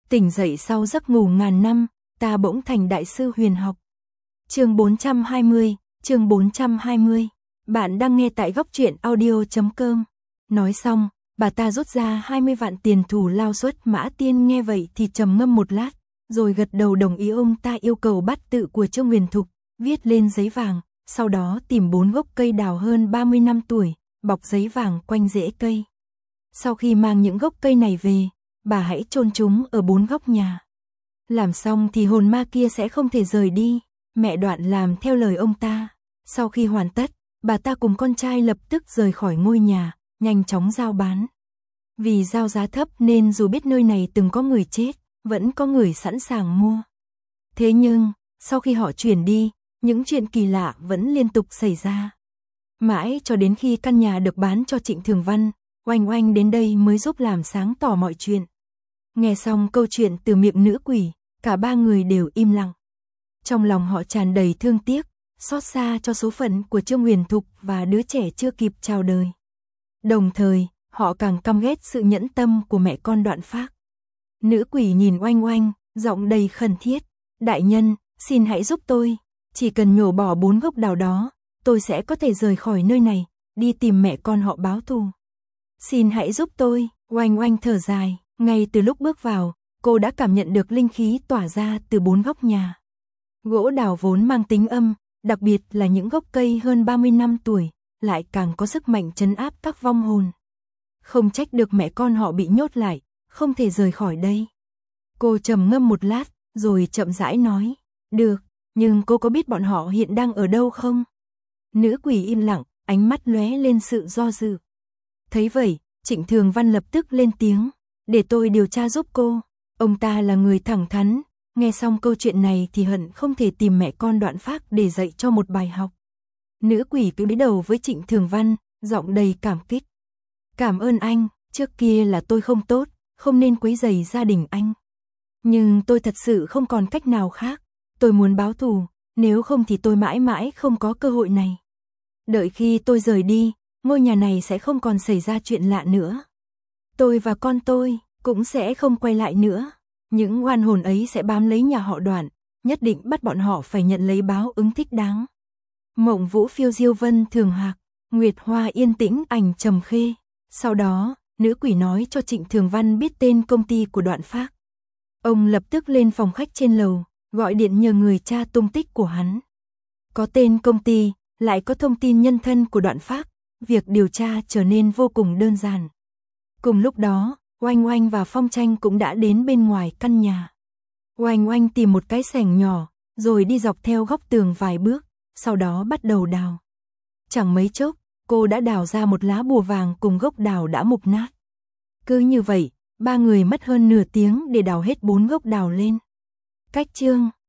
Tỉnh dậy sau giấc ngủ ngàn năm, ta bỗng thành đại sư huyền học. Chương 420. Bạn đang nghe tại goctruyện audio.com. Nói xong, bà ta rút ra 20 vạn tiền thù lao suất. Mã Tiên nghe vậy thì trầm ngâm một lát, rồi gật đầu đồng ý. Ông ta yêu cầu bát tự của Trương Huyền Thục, viết lên giấy vàng, sau đó tìm 4 gốc cây đào hơn 30 năm tuổi, bọc giấy vàng quanh rễ cây. Sau khi mang những gốc cây này về, bà hãy chôn chúng ở 4 góc nhà. Làm xong thì hồn ma kia sẽ không thể rời đi. Mẹ Đoạn làm theo lời ông ta. Sau khi hoàn tất, bà ta cùng con trai lập tức rời khỏi ngôi nhà, nhanh chóng giao bán. Vì giao giá thấp nên dù biết nơi này từng có người chết, vẫn có người sẵn sàng mua. Thế nhưng, sau khi họ chuyển đi, những chuyện kỳ lạ vẫn liên tục xảy ra. Mãi cho đến khi căn nhà được bán cho Trịnh Thường Văn, Oanh Oanh đến đây mới giúp làm sáng tỏ mọi chuyện. Nghe xong câu chuyện từ miệng nữ quỷ, cả ba người đều im lặng. Trong lòng họ tràn đầy thương tiếc, xót xa cho số phận của Trương Huyền Thục và đứa trẻ chưa kịp chào đời. Đồng thời, họ càng căm ghét sự nhẫn tâm của mẹ con Đoạn Phác. Nữ quỷ nhìn Oanh Oanh, giọng đầy khẩn thiết. Đại nhân, xin hãy giúp tôi. Chỉ cần nhổ bỏ 4 gốc đào đó, tôi sẽ có thể rời khỏi nơi này, đi tìm mẹ con họ báo thù. Xin hãy giúp tôi. Oanh Oanh thở dài. Ngay từ lúc bước vào, cô đã cảm nhận được linh khí tỏa ra từ 4 góc nhà. Gỗ đào vốn mang tính âm, đặc biệt là những gốc cây hơn 30 năm tuổi, lại càng có sức mạnh trấn áp các vong hồn. Không trách được mẹ con họ bị nhốt lại, không thể rời khỏi đây. Cô trầm ngâm một lát, rồi chậm rãi nói, được, nhưng cô có biết bọn họ hiện đang ở đâu không? Nữ quỷ im lặng, ánh mắt lóe lên sự do dự. Thấy vậy, Trịnh Thường Văn lập tức lên tiếng, để tôi điều tra giúp cô. Ông ta là người thẳng thắn, nghe xong câu chuyện này thì hận không thể tìm mẹ con Đoạn Phác để dạy cho một bài học. Nữ quỷ cúi đầu với Trịnh Thường Văn, giọng đầy cảm kích. Cảm ơn anh, trước kia là tôi không tốt, không nên quấy rầy gia đình anh. Nhưng tôi thật sự không còn cách nào khác, tôi muốn báo thù, nếu không thì tôi mãi mãi không có cơ hội này. Đợi khi tôi rời đi, ngôi nhà này sẽ không còn xảy ra chuyện lạ nữa. Tôi và con tôi cũng sẽ không quay lại nữa. Những oan hồn ấy sẽ bám lấy nhà họ Đoạn, nhất định bắt bọn họ phải nhận lấy báo ứng thích đáng. Mộng Vũ phiêu diêu vân thường hạc, Nguyệt Hoa yên tĩnh ảnh trầm khê. Sau đó, nữ quỷ nói cho Trịnh Thường Văn biết tên công ty của Đoạn Phác. Ông lập tức lên phòng khách trên lầu, gọi điện nhờ người tra tung tích của hắn. Có tên công ty, lại có thông tin nhân thân của Đoạn Phác, việc điều tra trở nên vô cùng đơn giản. Cùng lúc đó, Oanh Oanh và Phong Tranh cũng đã đến bên ngoài căn nhà. Oanh Oanh tìm một cái xẻng nhỏ, rồi đi dọc theo góc tường vài bước, sau đó bắt đầu đào. Chẳng mấy chốc, cô đã đào ra một lá bùa vàng cùng gốc đào đã mục nát. Cứ như vậy, ba người mất hơn nửa tiếng để đào hết 4 gốc đào lên. Cách chương